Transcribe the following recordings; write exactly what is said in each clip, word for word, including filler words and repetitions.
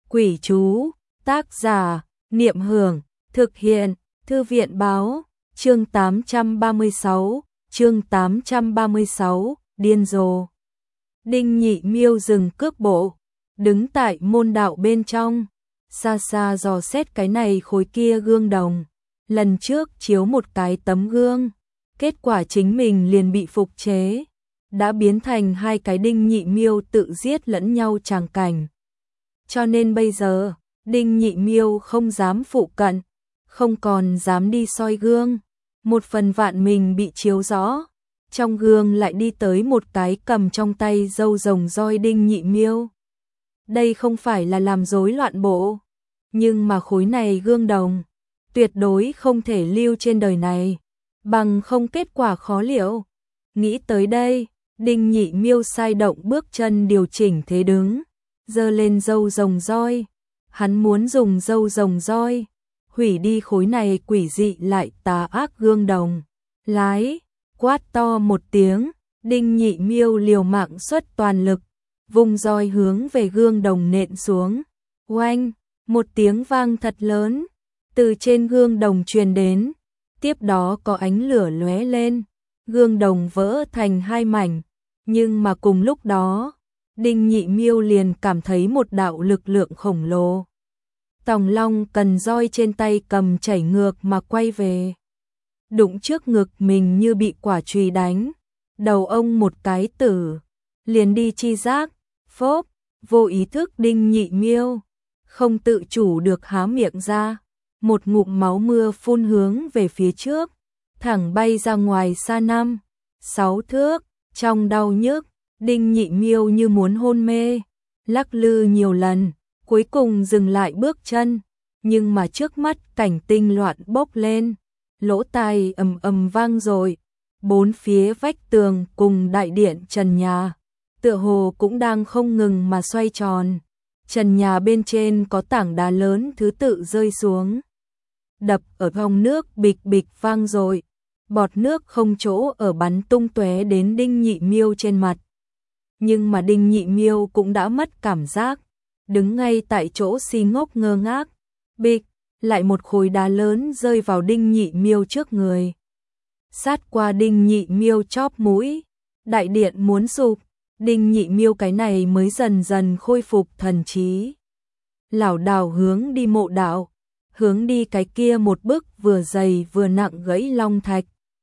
Quỷ chú, tác giả, Niệm Hưởng, thực hiện, Thư viện báo, chương tám trăm ba mươi sáu, chương tám trăm ba mươi sáu, điên rồ. Đinh Nhị Miêu dừng cước bộ, đứng tại môn đạo bên trong, xa xa dò xét cái này khối kia gương đồng. Lần trước chiếu một cái tấm gương, kết quả chính mình liền bị phục chế, đã biến thành hai cái Đinh Nhị Miêu tự giết lẫn nhau tràng cảnh. Cho nên bây giờ, Đinh Nhị Miêu không dám phụ cận, không còn dám đi soi gương. Một phần vạn mình bị chiếu rõ, trong gương lại đi tới một cái cầm trong tay râu rồng roi Đinh Nhị Miêu. Đây không phải là làm rối loạn bộ, nhưng mà khối này gương đồng, tuyệt đối không thể lưu trên đời này, bằng không kết quả khó liệu. Nghĩ tới đây, Đinh Nhị Miêu sai động bước chân điều chỉnh thế đứng, giơ lên râu rồng roi. Hắn muốn dùng râu rồng roi hủy đi khối này quỷ dị lại tà ác gương đồng. Lái, quát to một tiếng, Đinh Nhị Miêu liều mạng xuất toàn lực, vùng roi hướng về gương đồng nện xuống. Oanh, một tiếng vang thật lớn, từ trên gương đồng truyền đến, tiếp đó có ánh lửa lóe lên, gương đồng vỡ thành hai mảnh, nhưng mà cùng lúc đó, Đinh Nhị Miêu liền cảm thấy một đạo lực lượng khổng lồ. Tòng Long cần roi trên tay cầm chảy ngược mà quay về, đụng trước ngực mình như bị quả chùy đánh, đầu ông một cái tử, liền đi chi giác, phốp, vô ý thức Đinh Nhị Miêu không tự chủ được há miệng ra, một ngụm máu mưa phun hướng về phía trước, thẳng bay ra ngoài xa năm, sáu thước. Trong đau nhức, Đinh Nhị Miêu như muốn hôn mê, lắc lư nhiều lần, cuối cùng dừng lại bước chân, nhưng mà trước mắt cảnh tinh loạn bốc lên, lỗ tai ầm ầm vang rồi, bốn phía vách tường cùng đại điện trần nhà, tựa hồ cũng đang không ngừng mà xoay tròn. Trần nhà bên trên có tảng đá lớn thứ tự rơi xuống, đập ở vòng nước bịch bịch vang rồi, bọt nước không chỗ ở bắn tung tóe đến Đinh Nhị Miêu trên mặt. Nhưng mà Đinh Nhị Miêu cũng đã mất cảm giác, đứng ngay tại chỗ si ngốc ngơ ngác. Bịch, lại một khối đá lớn rơi vào Đinh Nhị Miêu trước người, sát qua Đinh Nhị Miêu chóp mũi, đại điện muốn sụp. Đinh Nhị Miêu cái này mới dần dần khôi phục thần trí, lảo đảo hướng đi mộ đạo, hướng đi cái kia một bức vừa dày vừa nặng gãy long thạch.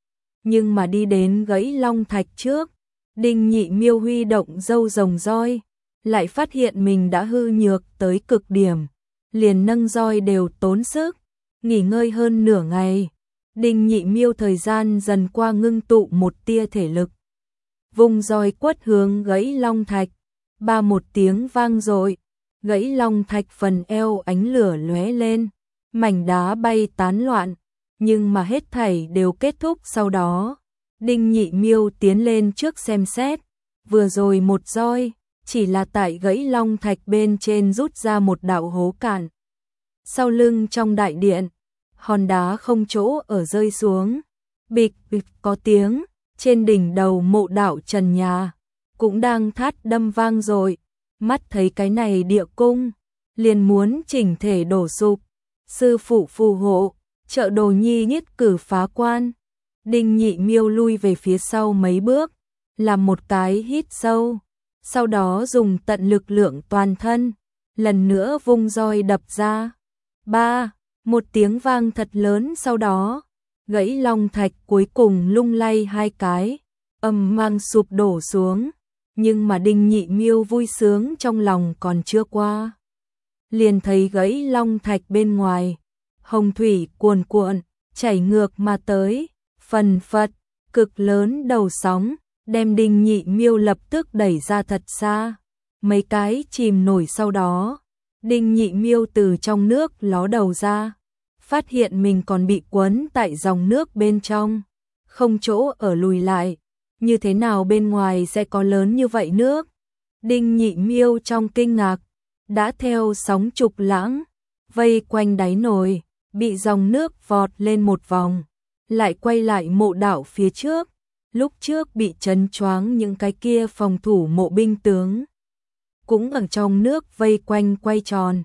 Nhưng mà đi đến gãy long thạch trước, Đinh Nhị Miêu huy động râu rồng roi, lại phát hiện mình đã hư nhược tới cực điểm, liền nâng roi đều tốn sức, nghỉ ngơi hơn nửa ngày. Đinh Nhị Miêu thời gian dần qua ngưng tụ một tia thể lực, vùng roi quất hướng gãy long thạch, ba một tiếng vang rồi, gãy long thạch phần eo ánh lửa lóe lên, mảnh đá bay tán loạn, nhưng mà hết thảy đều kết thúc sau đó. Đinh Nhị Miêu tiến lên trước xem xét, vừa rồi một roi, chỉ là tại gãy long thạch bên trên rút ra một đạo hố cạn. Sau lưng trong đại điện, hòn đá không chỗ ở rơi xuống, bịch bịch có tiếng, trên đỉnh đầu mộ đạo trần nhà, cũng đang thát đâm vang rồi, mắt thấy cái này địa cung, liền muốn chỉnh thể đổ sụp. Sư phụ phù hộ, trợ đồ nhi nhất cử phá quan. Đinh Nhị Miêu lui về phía sau mấy bước, làm một cái hít sâu, sau đó dùng tận lực lượng toàn thân, lần nữa vung roi đập ra. Ba, một tiếng vang thật lớn sau đó, gãy long thạch cuối cùng lung lay hai cái, ầm mang sụp đổ xuống, nhưng mà Đinh Nhị Miêu vui sướng trong lòng còn chưa qua. Liền thấy gãy long thạch bên ngoài, hồng thủy cuồn cuộn, chảy ngược mà tới, phần phật, cực lớn đầu sóng, đem Đinh Nhị Miêu lập tức đẩy ra thật xa. Mấy cái chìm nổi sau đó, Đinh Nhị Miêu từ trong nước ló đầu ra, phát hiện mình còn bị quấn tại dòng nước bên trong, không chỗ ở lùi lại, như thế nào bên ngoài sẽ có lớn như vậy nước. Đinh Nhị Miêu trong kinh ngạc, đã theo sóng trục lãng, vây quanh đáy nồi, bị dòng nước vọt lên một vòng, lại quay lại mộ đạo phía trước, lúc trước bị chấn choáng những cái kia phòng thủ mộ binh tướng, cũng ở trong nước vây quanh quay tròn,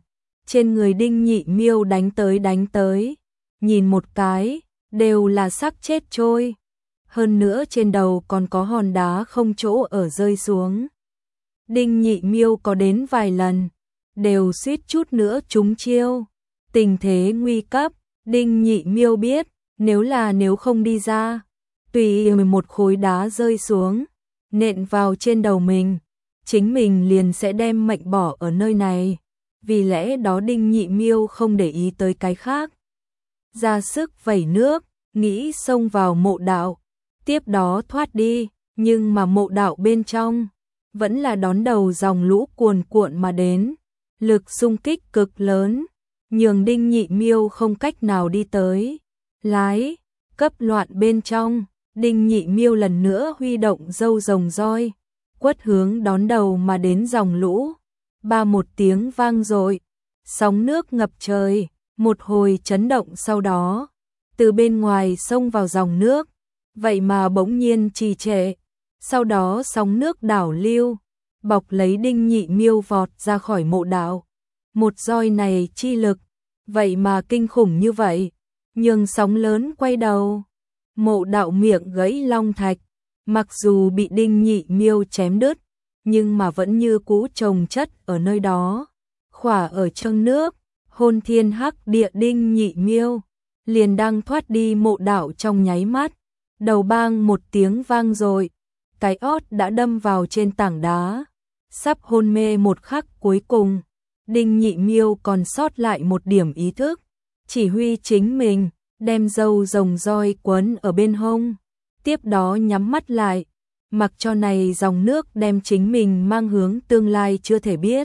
trên người Đinh Nhị Miêu đánh tới đánh tới, nhìn một cái, đều là xác chết trôi. Hơn nữa trên đầu còn có hòn đá không chỗ ở rơi xuống. Đinh Nhị Miêu có đến vài lần, đều suýt chút nữa trúng chiêu. Tình thế nguy cấp, Đinh Nhị Miêu biết, nếu là nếu không đi ra, tùy một khối đá rơi xuống, nện vào trên đầu mình, chính mình liền sẽ đem mệnh bỏ ở nơi này. Vì lẽ đó Đinh Nhị Miêu không để ý tới cái khác. Ra sức vẩy nước, nghĩ xông vào mộ đạo, tiếp đó thoát đi, nhưng mà mộ đạo bên trong vẫn là đón đầu dòng lũ cuồn cuộn mà đến, lực xung kích cực lớn, nhường Đinh Nhị Miêu không cách nào đi tới. Lái, cấp loạn bên trong, Đinh Nhị Miêu lần nữa huy động râu rồng roi, quất hướng đón đầu mà đến dòng lũ. Ba một tiếng vang dội, sóng nước ngập trời, một hồi chấn động sau đó, từ bên ngoài xông vào dòng nước, vậy mà bỗng nhiên trì trệ, sau đó sóng nước đảo lưu, bọc lấy Đinh Nhị Miêu vọt ra khỏi mộ đạo. Một roi này chi lực, vậy mà kinh khủng như vậy, nhường sóng lớn quay đầu. Mộ đạo miệng gãy long thạch, mặc dù bị Đinh Nhị Miêu chém đứt, nhưng mà vẫn như cũ chồng chất ở nơi đó. Khỏa ở trong nước, hôn thiên hắc địa Đinh Nhị Miêu liền đang thoát đi mộ đạo trong nháy mắt, đầu bang một tiếng vang rồi, cái ót đã đâm vào trên tảng đá, sắp hôn mê một khắc cuối cùng. Đinh Nhị Miêu còn sót lại một điểm ý thức, chỉ huy chính mình, đem râu rồng roi quấn ở bên hông, tiếp đó nhắm mắt lại, mặc cho này dòng nước đem chính mình mang hướng tương lai chưa thể biết.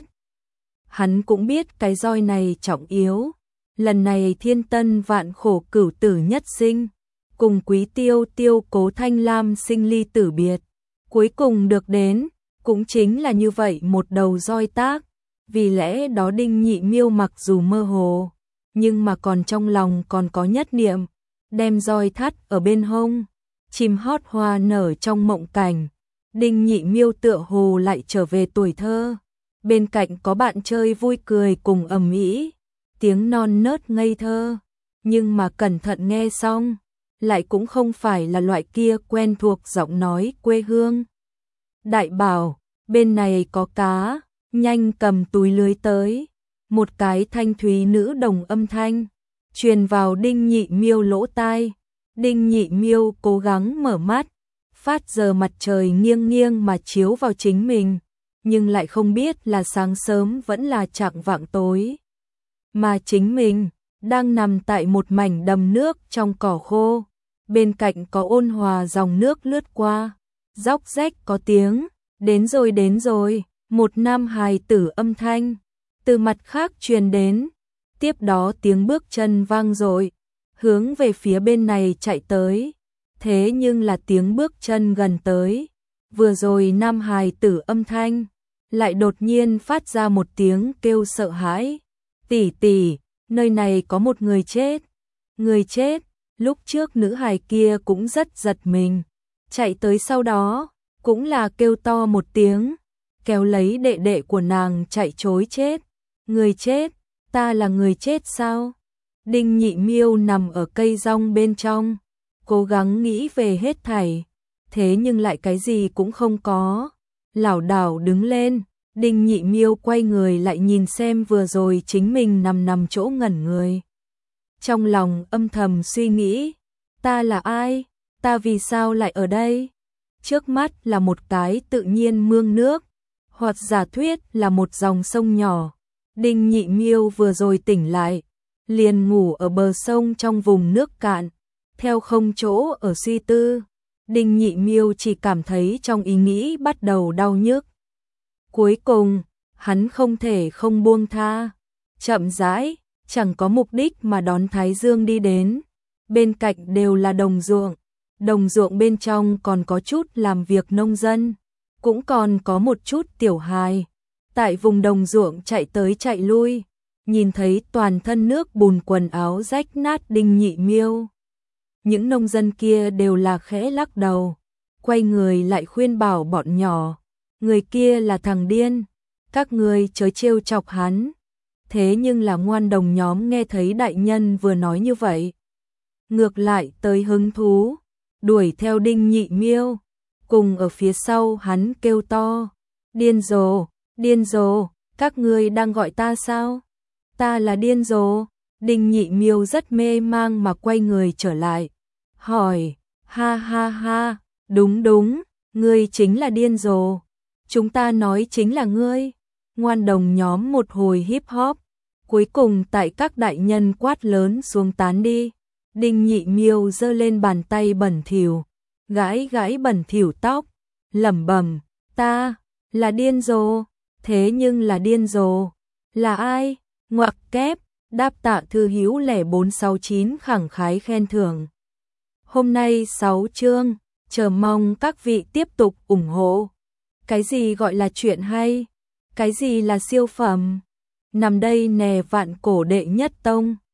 Hắn cũng biết cái roi này trọng yếu, lần này thiên tân vạn khổ cửu tử nhất sinh, cùng Quý Tiêu Tiêu Cố Thanh Lam sinh ly tử biệt, cuối cùng được đến, cũng chính là như vậy một đầu roi tác. Vì lẽ đó Đinh Nhị Miêu mặc dù mơ hồ, nhưng mà còn trong lòng còn có nhất niệm, đem roi thắt ở bên hông, chim hót hoa nở trong mộng cảnh. Đinh Nhị Miêu tựa hồ lại trở về tuổi thơ, bên cạnh có bạn chơi vui cười cùng ầm ĩ, tiếng non nớt ngây thơ, nhưng mà cẩn thận nghe xong, lại cũng không phải là loại kia quen thuộc giọng nói quê hương. Đại bảo, bên này có cá, nhanh cầm túi lưới tới. Một cái thanh thúy nữ đồng âm thanh truyền vào Đinh Nhị Miêu lỗ tai. Đinh Nhị Miêu cố gắng mở mắt, phát giờ mặt trời nghiêng nghiêng mà chiếu vào chính mình, nhưng lại không biết là sáng sớm vẫn là chạng vạng tối. Mà chính mình đang nằm tại một mảnh đầm nước trong cỏ khô, bên cạnh có ôn hòa dòng nước lướt qua, róc rách có tiếng, đến rồi đến rồi, một nam hài tử âm thanh từ mặt khác truyền đến, tiếp đó tiếng bước chân vang dội, hướng về phía bên này chạy tới. Thế nhưng là tiếng bước chân gần tới, vừa rồi nam hài tử âm thanh lại đột nhiên phát ra một tiếng kêu sợ hãi. Tỷ tỷ, nơi này có một người chết. Người chết, lúc trước nữ hài kia cũng rất giật mình, chạy tới sau đó, cũng là kêu to một tiếng, kéo lấy đệ đệ của nàng chạy trối chết. Người chết, ta là người chết sao? Đinh Nhị Miêu nằm ở cây rong bên trong, cố gắng nghĩ về hết thảy, thế nhưng lại cái gì cũng không có. Lảo đảo đứng lên, Đinh Nhị Miêu quay người lại nhìn xem vừa rồi chính mình nằm nằm chỗ ngẩn người. Trong lòng âm thầm suy nghĩ, ta là ai? Ta vì sao lại ở đây? Trước mắt là một cái tự nhiên mương nước, hoặc giả thuyết là một dòng sông nhỏ. Đinh Nhị Miêu vừa rồi tỉnh lại, liền ngủ ở bờ sông trong vùng nước cạn, theo không chỗ ở suy tư. Đinh Nhị Miêu chỉ cảm thấy trong ý nghĩ bắt đầu đau nhức. Cuối cùng, hắn không thể không buông tha, chậm rãi, chẳng có mục đích mà đón Thái Dương đi đến. Bên cạnh đều là đồng ruộng, đồng ruộng bên trong còn có chút làm việc nông dân, cũng còn có một chút tiểu hài. Tại vùng đồng ruộng chạy tới chạy lui, nhìn thấy toàn thân nước bùn quần áo rách nát Đinh Nhị Miêu. Những nông dân kia đều là khẽ lắc đầu, quay người lại khuyên bảo bọn nhỏ, người kia là thằng điên, các người chớ trêu chọc hắn. thế nhưng là ngoan đồng nhóm nghe thấy đại nhân vừa nói như vậy. Ngược lại tới hứng thú, đuổi theo Đinh Nhị Miêu, cùng ở phía sau hắn kêu to, điên rồ, điên rồ, các ngươi đang gọi ta sao? Ta là điên rồ. Đinh Nhị Miêu rất mê mang mà quay người trở lại, hỏi, ha ha ha, đúng đúng, ngươi chính là điên rồ, chúng ta nói chính là ngươi. Ngoan đồng nhóm một hồi hip hop, cuối cùng tại các đại nhân quát lớn xuống tán đi. Đinh Nhị Miêu giơ lên bàn tay bẩn thỉu, gãi gãi bẩn thỉu tóc, lẩm bẩm, ta là điên rồ, thế nhưng là điên rồ, là ai? Ngoặc kép, đáp Tạ Thư Hiếu lẻ bốn sáu chín khẳng khái khen thưởng. Hôm nay sáu chương, chờ mong các vị tiếp tục ủng hộ. Cái gì gọi là chuyện hay? Cái gì là siêu phẩm? Nằm đây nè vạn cổ đệ nhất tông.